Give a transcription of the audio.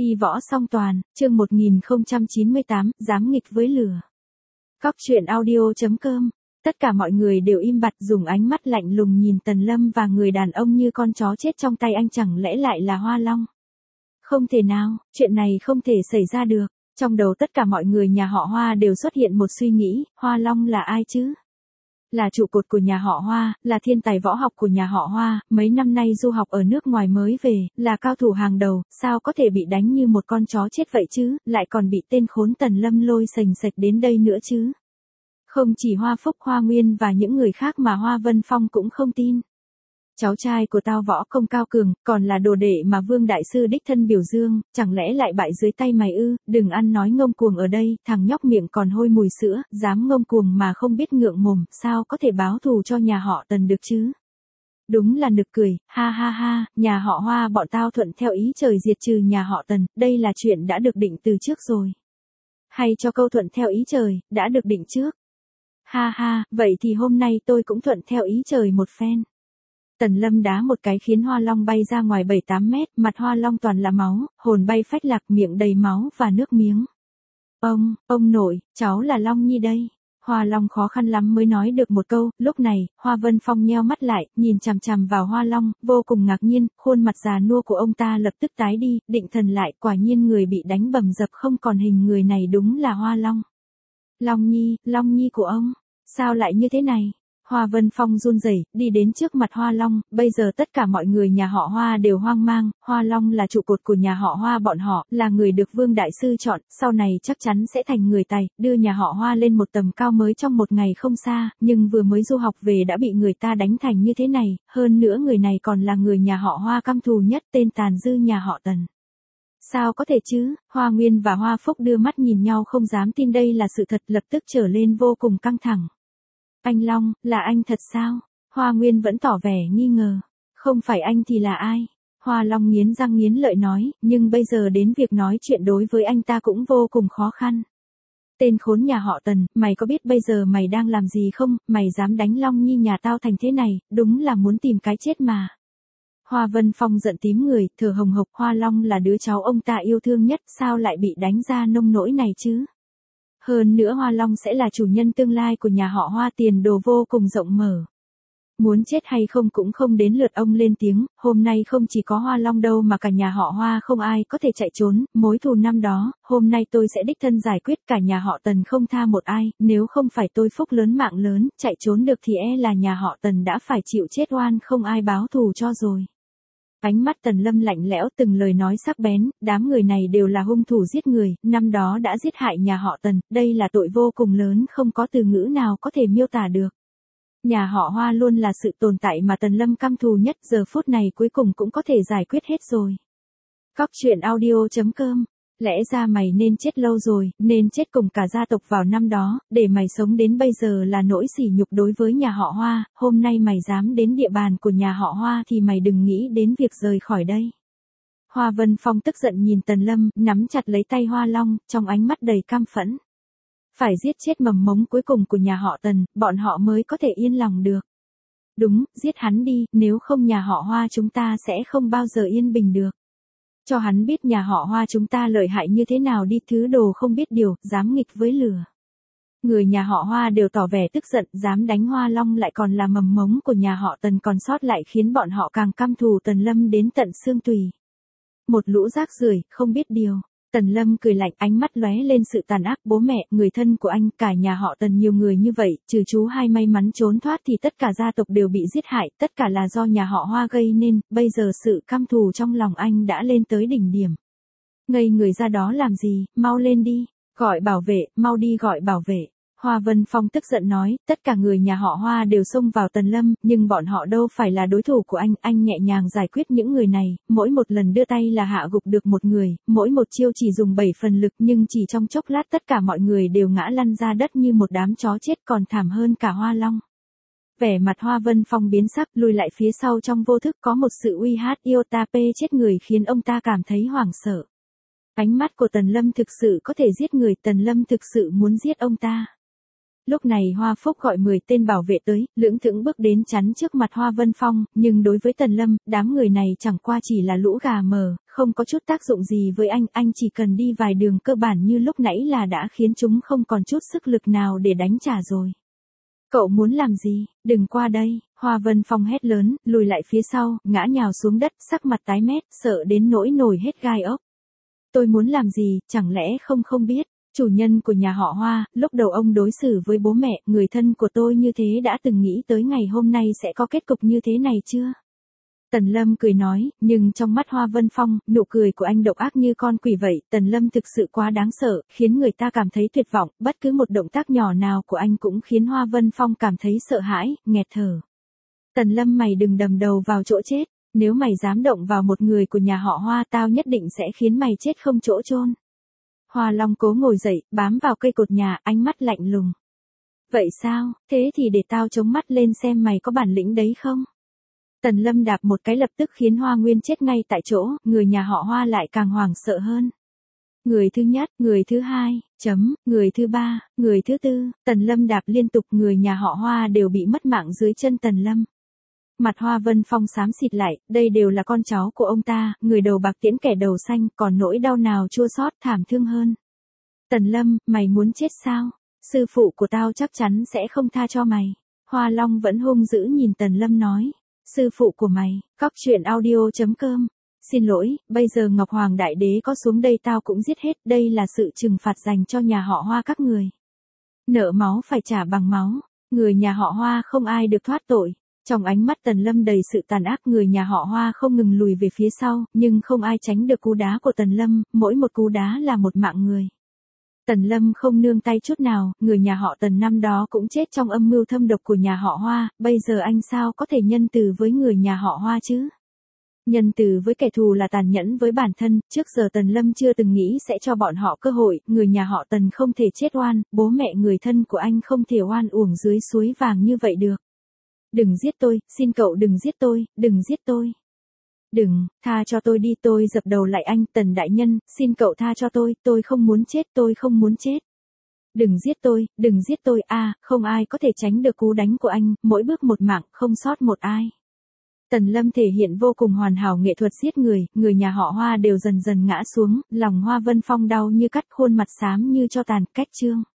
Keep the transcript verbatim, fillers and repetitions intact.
Đi võ song toàn, chương một nghìn không trăm chín mươi tám, dám nghịch với lửa. Cóc truyện audio chấm com. Tất cả mọi người đều im bặt dùng ánh mắt lạnh lùng nhìn Tần Lâm và người đàn ông như con chó chết trong tay anh, chẳng lẽ lại là Hoa Long? Không thể nào, chuyện này không thể xảy ra được. Trong đầu tất cả mọi người nhà họ Hoa đều xuất hiện một suy nghĩ, Hoa Long là ai chứ? Là trụ cột của nhà họ Hoa, là thiên tài võ học của nhà họ Hoa, mấy năm nay du học ở nước ngoài mới về, là cao thủ hàng đầu, sao có thể bị đánh như một con chó chết vậy chứ, lại còn bị tên khốn Tần Lâm lôi sành sạch đến đây nữa chứ. Không chỉ Hoa Phúc, Hoa Nguyên và những người khác mà Hoa Vân Phong cũng không tin. Cháu trai của tao võ công cao cường, còn là đồ đệ mà Vương Đại Sư đích thân biểu dương, chẳng lẽ lại bại dưới tay mày ư? Đừng ăn nói ngông cuồng ở đây, thằng nhóc miệng còn hôi mùi sữa, dám ngông cuồng mà không biết ngượng mồm, sao có thể báo thù cho nhà họ Tần được chứ? Đúng là nực cười, ha ha ha, nhà họ Hoa bọn tao thuận theo ý trời diệt trừ nhà họ Tần, đây là chuyện đã được định từ trước rồi. Hay cho câu thuận theo ý trời, đã được định trước. Ha ha, vậy thì hôm nay tôi cũng thuận theo ý trời một phen. Tần Lâm đá một cái khiến Hoa Long bay ra ngoài bảy tám mét, mặt Hoa Long toàn là máu, hồn bay phách lạc, miệng đầy máu và nước miếng. Ông, ông nội, cháu là Long Nhi đây. Hoa Long khó khăn lắm mới nói được một câu, lúc này, Hoa Vân Phong nheo mắt lại, nhìn chằm chằm vào Hoa Long, vô cùng ngạc nhiên, khuôn mặt già nua của ông ta lập tức tái đi, định thần lại, quả nhiên người bị đánh bầm dập không còn hình người này đúng là Hoa Long. Long Nhi, Long Nhi của ông, sao lại như thế này? Hoa Vân Phong run rẩy, đi đến trước mặt Hoa Long, bây giờ tất cả mọi người nhà họ Hoa đều hoang mang, Hoa Long là trụ cột của nhà họ Hoa bọn họ, là người được Vương Đại Sư chọn, sau này chắc chắn sẽ thành người tài, đưa nhà họ Hoa lên một tầm cao mới trong một ngày không xa, nhưng vừa mới du học về đã bị người ta đánh thành như thế này, hơn nữa người này còn là người nhà họ Hoa căm thù nhất, tên tàn dư nhà họ Tần. Sao có thể chứ? Hoa Nguyên và Hoa Phúc đưa mắt nhìn nhau không dám tin đây là sự thật, lập tức trở lên vô cùng căng thẳng. Anh Long, là anh thật sao? Hoa Nguyên vẫn tỏ vẻ nghi ngờ. Không phải anh thì là ai? Hoa Long nghiến răng nghiến lợi nói, nhưng bây giờ đến việc nói chuyện đối với anh ta cũng vô cùng khó khăn. Tên khốn nhà họ Tần, mày có biết bây giờ mày đang làm gì không? Mày dám đánh Long Nhi nhà tao thành thế này, đúng là muốn tìm cái chết mà. Hoa Vân Phong giận tím người, thở hồng hộc, Hoa Long là đứa cháu ông ta yêu thương nhất, sao lại bị đánh ra nông nỗi này chứ? Hơn nữa Hoa Long sẽ là chủ nhân tương lai của nhà họ Hoa, tiền đồ vô cùng rộng mở. Muốn chết hay không cũng không đến lượt ông lên tiếng, hôm nay không chỉ có Hoa Long đâu mà cả nhà họ Hoa không ai có thể chạy trốn, mối thù năm đó, hôm nay tôi sẽ đích thân giải quyết, cả nhà họ Tần không tha một ai, nếu không phải tôi phúc lớn mạng lớn, chạy trốn được thì e là nhà họ Tần đã phải chịu chết oan không ai báo thù cho rồi. Ánh mắt Tần Lâm lạnh lẽo, từng lời nói sắc bén, đám người này đều là hung thủ giết người, năm đó đã giết hại nhà họ Tần, đây là tội vô cùng lớn, không có từ ngữ nào có thể miêu tả được. Nhà họ Hoa luôn là sự tồn tại mà Tần Lâm căm thù nhất, giờ phút này cuối cùng cũng có thể giải quyết hết rồi. Cóc truyện audio chấm com. Lẽ ra mày nên chết lâu rồi, nên chết cùng cả gia tộc vào năm đó, để mày sống đến bây giờ là nỗi sỉ nhục đối với nhà họ Hoa, hôm nay mày dám đến địa bàn của nhà họ Hoa thì mày đừng nghĩ đến việc rời khỏi đây. Hoa Vân Phong tức giận nhìn Tần Lâm, nắm chặt lấy tay Hoa Long, trong ánh mắt đầy căm phẫn. Phải giết chết mầm mống cuối cùng của nhà họ Tần, bọn họ mới có thể yên lòng được. Đúng, giết hắn đi, nếu không nhà họ Hoa chúng ta sẽ không bao giờ yên bình được. Cho hắn biết nhà họ Hoa chúng ta lợi hại như thế nào đi, thứ đồ không biết điều, dám nghịch với lửa. Người nhà họ Hoa đều tỏ vẻ tức giận, dám đánh Hoa Long lại còn là mầm mống của nhà họ Tần còn sót lại khiến bọn họ càng căm thù Tần Lâm đến tận xương tùy. Một lũ rác rưởi, không biết điều. Tần Lâm cười lạnh, ánh mắt lóe lên sự tàn ác, bố mẹ, người thân của anh, cả nhà họ Tần nhiều người như vậy, trừ chú hai may mắn trốn thoát thì tất cả gia tộc đều bị giết hại, tất cả là do nhà họ Hoa gây nên, bây giờ sự căm thù trong lòng anh đã lên tới đỉnh điểm. Ngây người ra đó làm gì, mau lên đi, gọi bảo vệ, mau đi gọi bảo vệ. Hoa Vân Phong tức giận nói, tất cả người nhà họ Hoa đều xông vào Tần Lâm, nhưng bọn họ đâu phải là đối thủ của anh, anh nhẹ nhàng giải quyết những người này, mỗi một lần đưa tay là hạ gục được một người, mỗi một chiêu chỉ dùng bảy phần lực nhưng chỉ trong chốc lát tất cả mọi người đều ngã lăn ra đất như một đám chó chết, còn thảm hơn cả Hoa Long. Vẻ mặt Hoa Vân Phong biến sắc, lùi lại phía sau, trong vô thức có một sự uy hát yêu ta pê chết người khiến ông ta cảm thấy hoảng sợ. Ánh mắt của Tần Lâm thực sự có thể giết người, Tần Lâm thực sự muốn giết ông ta. Lúc này Hoa Phúc gọi mười tên bảo vệ tới, lưỡng thững bước đến chắn trước mặt Hoa Vân Phong, nhưng đối với Tần Lâm, đám người này chẳng qua chỉ là lũ gà mờ, không có chút tác dụng gì với anh, anh chỉ cần đi vài đường cơ bản như lúc nãy là đã khiến chúng không còn chút sức lực nào để đánh trả rồi. Cậu muốn làm gì, đừng qua đây, Hoa Vân Phong hét lớn, lùi lại phía sau, ngã nhào xuống đất, sắc mặt tái mét, sợ đến nỗi nổi hết gai ốc. Tôi muốn làm gì, chẳng lẽ không không biết, chủ nhân của nhà họ Hoa, lúc đầu ông đối xử với bố mẹ, người thân của tôi như thế đã từng nghĩ tới ngày hôm nay sẽ có kết cục như thế này chưa? Tần Lâm cười nói, nhưng trong mắt Hoa Vân Phong, nụ cười của anh độc ác như con quỷ vậy, Tần Lâm thực sự quá đáng sợ, khiến người ta cảm thấy tuyệt vọng, bất cứ một động tác nhỏ nào của anh cũng khiến Hoa Vân Phong cảm thấy sợ hãi, nghẹt thở. Tần Lâm, mày đừng đầm đầu vào chỗ chết, nếu mày dám động vào một người của nhà họ Hoa tao nhất định sẽ khiến mày chết không chỗ chôn. Hoa Long cố ngồi dậy, bám vào cây cột nhà, ánh mắt lạnh lùng. Vậy sao, thế thì để tao chống mắt lên xem mày có bản lĩnh đấy không? Tần Lâm đạp một cái lập tức khiến Hoa Nguyên chết ngay tại chỗ, người nhà họ Hoa lại càng hoảng sợ hơn. Người thứ nhất, người thứ hai, chấm, người thứ ba, người thứ tư, Tần Lâm đạp liên tục, người nhà họ Hoa đều bị mất mạng dưới chân Tần Lâm. Mặt Hoa Vân Phong xám xịt lại, đây đều là con cháu của ông ta, người đầu bạc tiễn kẻ đầu xanh, còn nỗi đau nào chua xót thảm thương hơn. Tần Lâm, mày muốn chết sao? Sư phụ của tao chắc chắn sẽ không tha cho mày. Hoa Long vẫn hung dữ nhìn Tần Lâm nói. Sư phụ của mày, cóc truyện audio chấm com. Xin lỗi, bây giờ Ngọc Hoàng Đại Đế có xuống đây tao cũng giết hết, đây là sự trừng phạt dành cho nhà họ Hoa các người. Nợ máu phải trả bằng máu, người nhà họ Hoa không ai được thoát tội. Trong ánh mắt Tần Lâm đầy sự tàn ác, người nhà họ Hoa không ngừng lùi về phía sau, nhưng không ai tránh được cú đá của Tần Lâm, mỗi một cú đá là một mạng người. Tần Lâm không nương tay chút nào, người nhà họ Tần năm đó cũng chết trong âm mưu thâm độc của nhà họ Hoa, bây giờ anh sao có thể nhân từ với người nhà họ Hoa chứ? Nhân từ với kẻ thù là tàn nhẫn với bản thân, trước giờ Tần Lâm chưa từng nghĩ sẽ cho bọn họ cơ hội, người nhà họ Tần không thể chết oan, bố mẹ người thân của anh không thể oan uổng dưới suối vàng như vậy được. Đừng giết tôi, xin cậu đừng giết tôi, đừng giết tôi. Đừng, tha cho tôi đi, tôi dập đầu lại anh, Tần đại nhân, xin cậu tha cho tôi, tôi không muốn chết, tôi không muốn chết. Đừng giết tôi, đừng giết tôi, a, à, không ai có thể tránh được cú đánh của anh, mỗi bước một mạng, không sót một ai. Tần Lâm thể hiện vô cùng hoàn hảo nghệ thuật giết người, người nhà họ Hoa đều dần dần ngã xuống, lòng Hoa Vân Phong đau như cắt, khuôn mặt xám như tro tàn, cách chương.